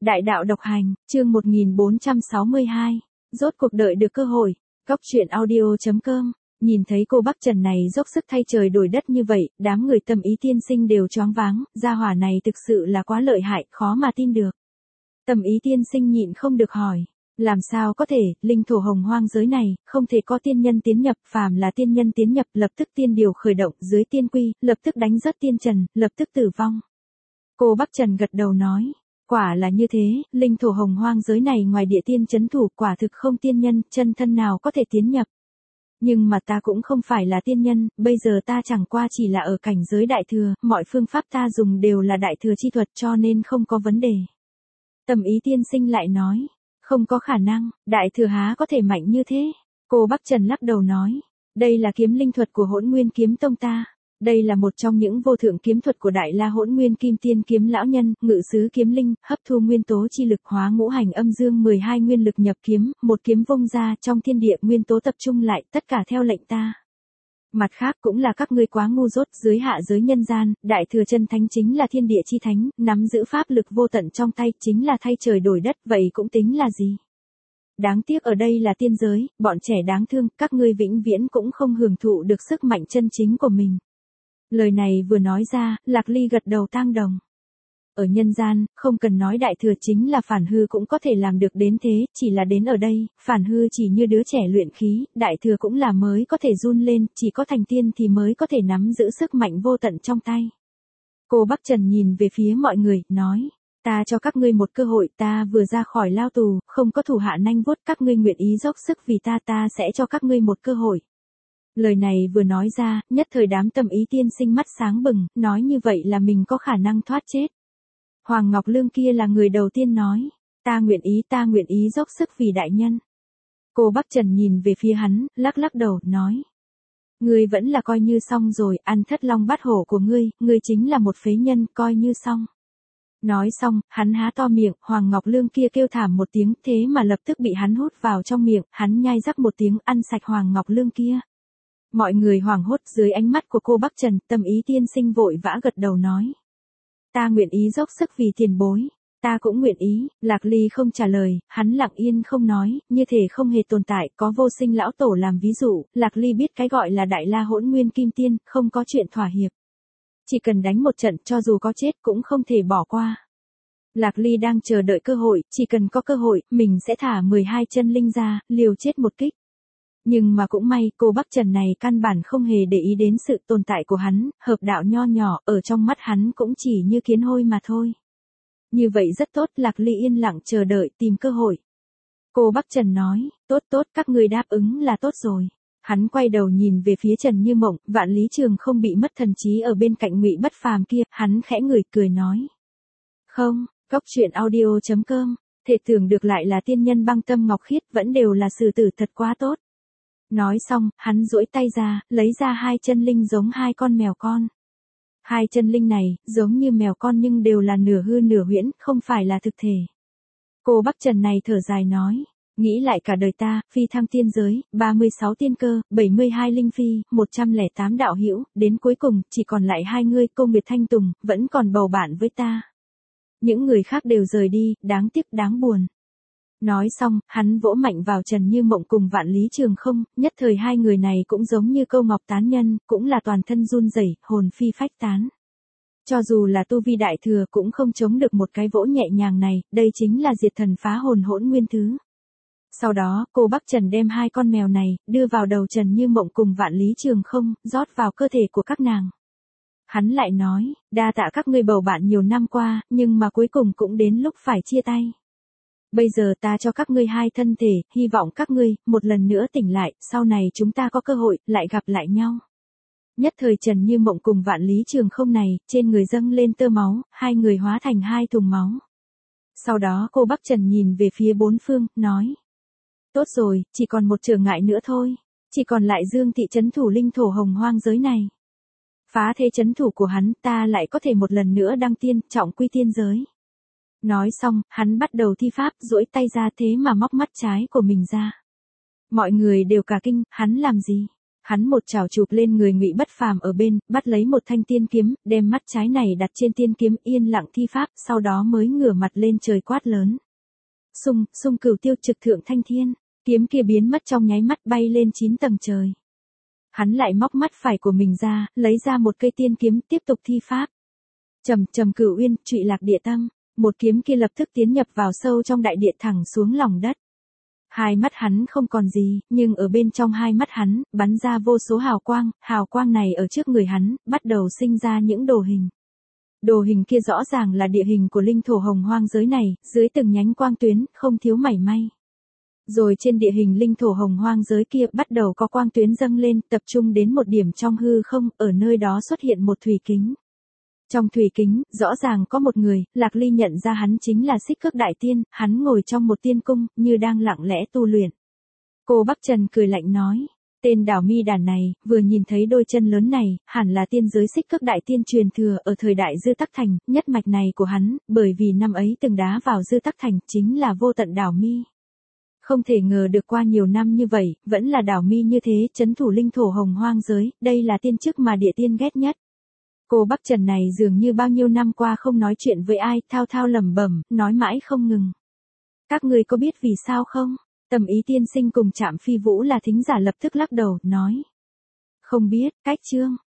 Đại đạo độc hành, chương 1462. Rốt cuộc đợi được cơ hội. Góc truyện audio.com. Nhìn thấy cô Bắc Trần này dốc sức thay trời đổi đất như vậy, đám người Tâm Ý tiên sinh đều choáng váng, gia hỏa này thực sự là quá lợi hại, khó mà tin được. Tâm Ý tiên sinh nhịn không được hỏi. Làm sao có thể, linh thổ hồng hoang giới này, không thể có tiên nhân tiến nhập, phàm là tiên nhân tiến nhập, lập tức tiên điều khởi động, dưới tiên quy, lập tức đánh rớt tiên trần, lập tức tử vong. Cô Bắc Trần gật đầu nói. Quả là như thế, linh thổ hồng hoang giới này ngoài địa tiên chấn thủ, quả thực không tiên nhân, chân thân nào có thể tiến nhập. Nhưng mà ta cũng không phải là tiên nhân, bây giờ ta chẳng qua chỉ là ở cảnh giới đại thừa, mọi phương pháp ta dùng đều là đại thừa chi thuật cho nên không có vấn đề. Tâm Ý tiên sinh lại nói, không có khả năng, đại thừa há có thể mạnh như thế. Cô Bắc Trần lắc đầu nói, đây là kiếm linh thuật của Hỗn Nguyên Kiếm Tông ta. Đây là một trong những vô thượng kiếm thuật của Đại La Hỗn Nguyên Kim Tiên Kiếm Lão Nhân, ngự xứ kiếm linh, hấp thu nguyên tố chi lực hóa ngũ hành âm dương 12 nguyên lực nhập kiếm, một kiếm vung ra trong thiên địa nguyên tố tập trung lại, tất cả theo lệnh ta. Mặt khác cũng là các ngươi quá ngu dốt, dưới hạ giới nhân gian, đại thừa chân thánh chính là thiên địa chi thánh, nắm giữ pháp lực vô tận trong tay, chính là thay trời đổi đất, vậy cũng tính là gì? Đáng tiếc ở đây là tiên giới, bọn trẻ đáng thương, các ngươi vĩnh viễn cũng không hưởng thụ được sức mạnh chân chính của mình. Lời này vừa nói ra, Lạc Ly gật đầu tang đồng. Ở nhân gian, không cần nói đại thừa chính là phản hư cũng có thể làm được đến thế, chỉ là đến ở đây, phản hư chỉ như đứa trẻ luyện khí, đại thừa cũng là mới có thể run lên, chỉ có thành tiên thì mới có thể nắm giữ sức mạnh vô tận trong tay. Cô Bắc Trần nhìn về phía mọi người, nói, ta cho các ngươi một cơ hội, ta vừa ra khỏi lao tù, không có thủ hạ nanh vuốt, các ngươi nguyện ý dốc sức vì ta sẽ cho các ngươi một cơ hội. Lời này vừa nói ra, nhất thời đám Tâm Ý tiên sinh mắt sáng bừng, nói như vậy là mình có khả năng thoát chết. Hoàng Ngọc Lương kia là người đầu tiên nói, ta nguyện ý dốc sức vì đại nhân. Cô Bắc Trần nhìn về phía hắn, lắc đầu, nói. Ngươi vẫn là coi như xong rồi, ăn thất long bát hổ của ngươi chính là một phế nhân, coi như xong. Nói xong, hắn há to miệng, Hoàng Ngọc Lương kia kêu thảm một tiếng, thế mà lập tức bị hắn hút vào trong miệng, hắn nhai rắc một tiếng, ăn sạch Hoàng Ngọc Lương kia. Mọi người hoảng hốt dưới ánh mắt của cô Bắc Trần, Tâm Ý tiên sinh vội vã gật đầu nói. Ta nguyện ý dốc sức vì tiền bối, ta cũng nguyện ý. Lạc Ly không trả lời, hắn lặng yên không nói, như thể không hề tồn tại, có vô sinh lão tổ làm ví dụ, Lạc Ly biết cái gọi là Đại La Hỗn Nguyên Kim Tiên, không có chuyện thỏa hiệp. Chỉ cần đánh một trận cho dù có chết cũng không thể bỏ qua. Lạc Ly đang chờ đợi cơ hội, chỉ cần có cơ hội, mình sẽ thả 12 chân linh ra, liều chết một kích. Nhưng mà cũng may, cô Bắc Trần này căn bản không hề để ý đến sự tồn tại của hắn, hợp đạo nho nhỏ, ở trong mắt hắn cũng chỉ như kiến hôi mà thôi. Như vậy rất tốt, Lạc Ly yên lặng chờ đợi tìm cơ hội. Cô Bắc Trần nói, tốt, các ngươi đáp ứng là tốt rồi. Hắn quay đầu nhìn về phía Trần Như Mộng, Vạn Lý Trường không bị mất thần trí ở bên cạnh Ngụy Bất Phàm kia, hắn khẽ ngửi cười nói. Không, Góc truyện audio.com, thể tưởng được lại là tiên nhân Băng Tâm Ngọc Khiết, vẫn đều là sử tử thật quá tốt. Nói xong, hắn duỗi tay ra, lấy ra hai chân linh giống hai con mèo con. Hai chân linh này, giống như mèo con nhưng đều là nửa hư nửa huyễn, không phải là thực thể. Cô Bắc Trần này thở dài nói, nghĩ lại cả đời ta, phi thăng tiên giới, 36 tiên cơ, 72 linh phi, 108 đạo hữu, đến cuối cùng, chỉ còn lại hai ngươi, Cô Nguyệt Thanh Tùng, vẫn còn bầu bạn với ta. Những người khác đều rời đi, đáng tiếc đáng buồn. Nói xong, hắn vỗ mạnh vào Trần Như Mộng cùng Vạn Lý Trường không, nhất thời hai người này cũng giống như câu ngọc tán nhân, cũng là toàn thân run rẩy, hồn phi phách tán. Cho dù là tu vi đại thừa cũng không chống được một cái vỗ nhẹ nhàng này, đây chính là diệt thần phá hồn hỗn nguyên thứ. Sau đó, cô Bắc Trần đem hai con mèo này, đưa vào đầu Trần Như Mộng cùng Vạn Lý Trường không, rót vào cơ thể của các nàng. Hắn lại nói, đa tạ các ngươi bầu bạn nhiều năm qua, nhưng mà cuối cùng cũng đến lúc phải chia tay. Bây giờ ta cho các ngươi hai thân thể, hy vọng các ngươi, một lần nữa tỉnh lại, sau này chúng ta có cơ hội, lại gặp lại nhau. Nhất thời Trần Như Mộng cùng Vạn Lý Trường không này, trên người dâng lên tơ máu, hai người hóa thành hai thùng máu. Sau đó cô Bắc Trần nhìn về phía bốn phương, nói. Tốt rồi, chỉ còn một trở ngại nữa thôi. Chỉ còn lại Dương Thị trấn thủ linh thổ hồng hoang giới này. Phá thế trấn thủ của hắn, ta lại có thể một lần nữa đăng tiên, trọng quy tiên giới. Nói xong, hắn bắt đầu thi pháp, duỗi tay ra thế mà móc mắt trái của mình ra. Mọi người đều cả kinh, hắn làm gì? Hắn một chảo chụp lên người Ngụy Bất Phàm ở bên, bắt lấy một thanh tiên kiếm, đem mắt trái này đặt trên tiên kiếm yên lặng thi pháp, sau đó mới ngửa mặt lên trời quát lớn. Xung cửu tiêu trực thượng thanh thiên, kiếm kia biến mất trong nháy mắt bay lên 9 tầng trời. Hắn lại móc mắt phải của mình ra, lấy ra một cây tiên kiếm tiếp tục thi pháp. Trầm cửu uyên, trụy lạc địa tâm, một kiếm kia lập tức tiến nhập vào sâu trong đại địa thẳng xuống lòng đất. Hai mắt hắn không còn gì, nhưng ở bên trong hai mắt hắn, bắn ra vô số hào quang này ở trước người hắn, bắt đầu sinh ra những đồ hình. Đồ hình kia rõ ràng là địa hình của linh thổ hồng hoang giới này, dưới từng nhánh quang tuyến, không thiếu mảy may. Rồi trên địa hình linh thổ hồng hoang giới kia bắt đầu có quang tuyến dâng lên, tập trung đến một điểm trong hư không, ở nơi đó xuất hiện một thủy kính. Trong thủy kính, rõ ràng có một người, Lạc Ly nhận ra hắn chính là Xích Cước Đại Tiên, hắn ngồi trong một tiên cung, như đang lặng lẽ tu luyện. Cô Bắc Trần cười lạnh nói, tên đảo mi đàn này, vừa nhìn thấy đôi chân lớn này, hẳn là tiên giới Xích Cước Đại Tiên truyền thừa ở thời đại Dư Tắc Thành, nhất mạch này của hắn, bởi vì năm ấy từng đá vào Dư Tắc Thành, chính là vô tận đảo mi. Không thể ngờ được qua nhiều năm như vậy, vẫn là đảo mi như thế, trấn thủ linh thổ hồng hoang giới, đây là tiên chức mà địa tiên ghét nhất. Cô Bắc Trần này dường như bao nhiêu năm qua không nói chuyện với ai, thao thao lẩm bẩm, nói mãi không ngừng. Các ngươi có biết vì sao không? Tầm Ý tiên sinh cùng Trạm Phi Vũ là thính giả lập tức lắc đầu, nói. Không biết, cách chương.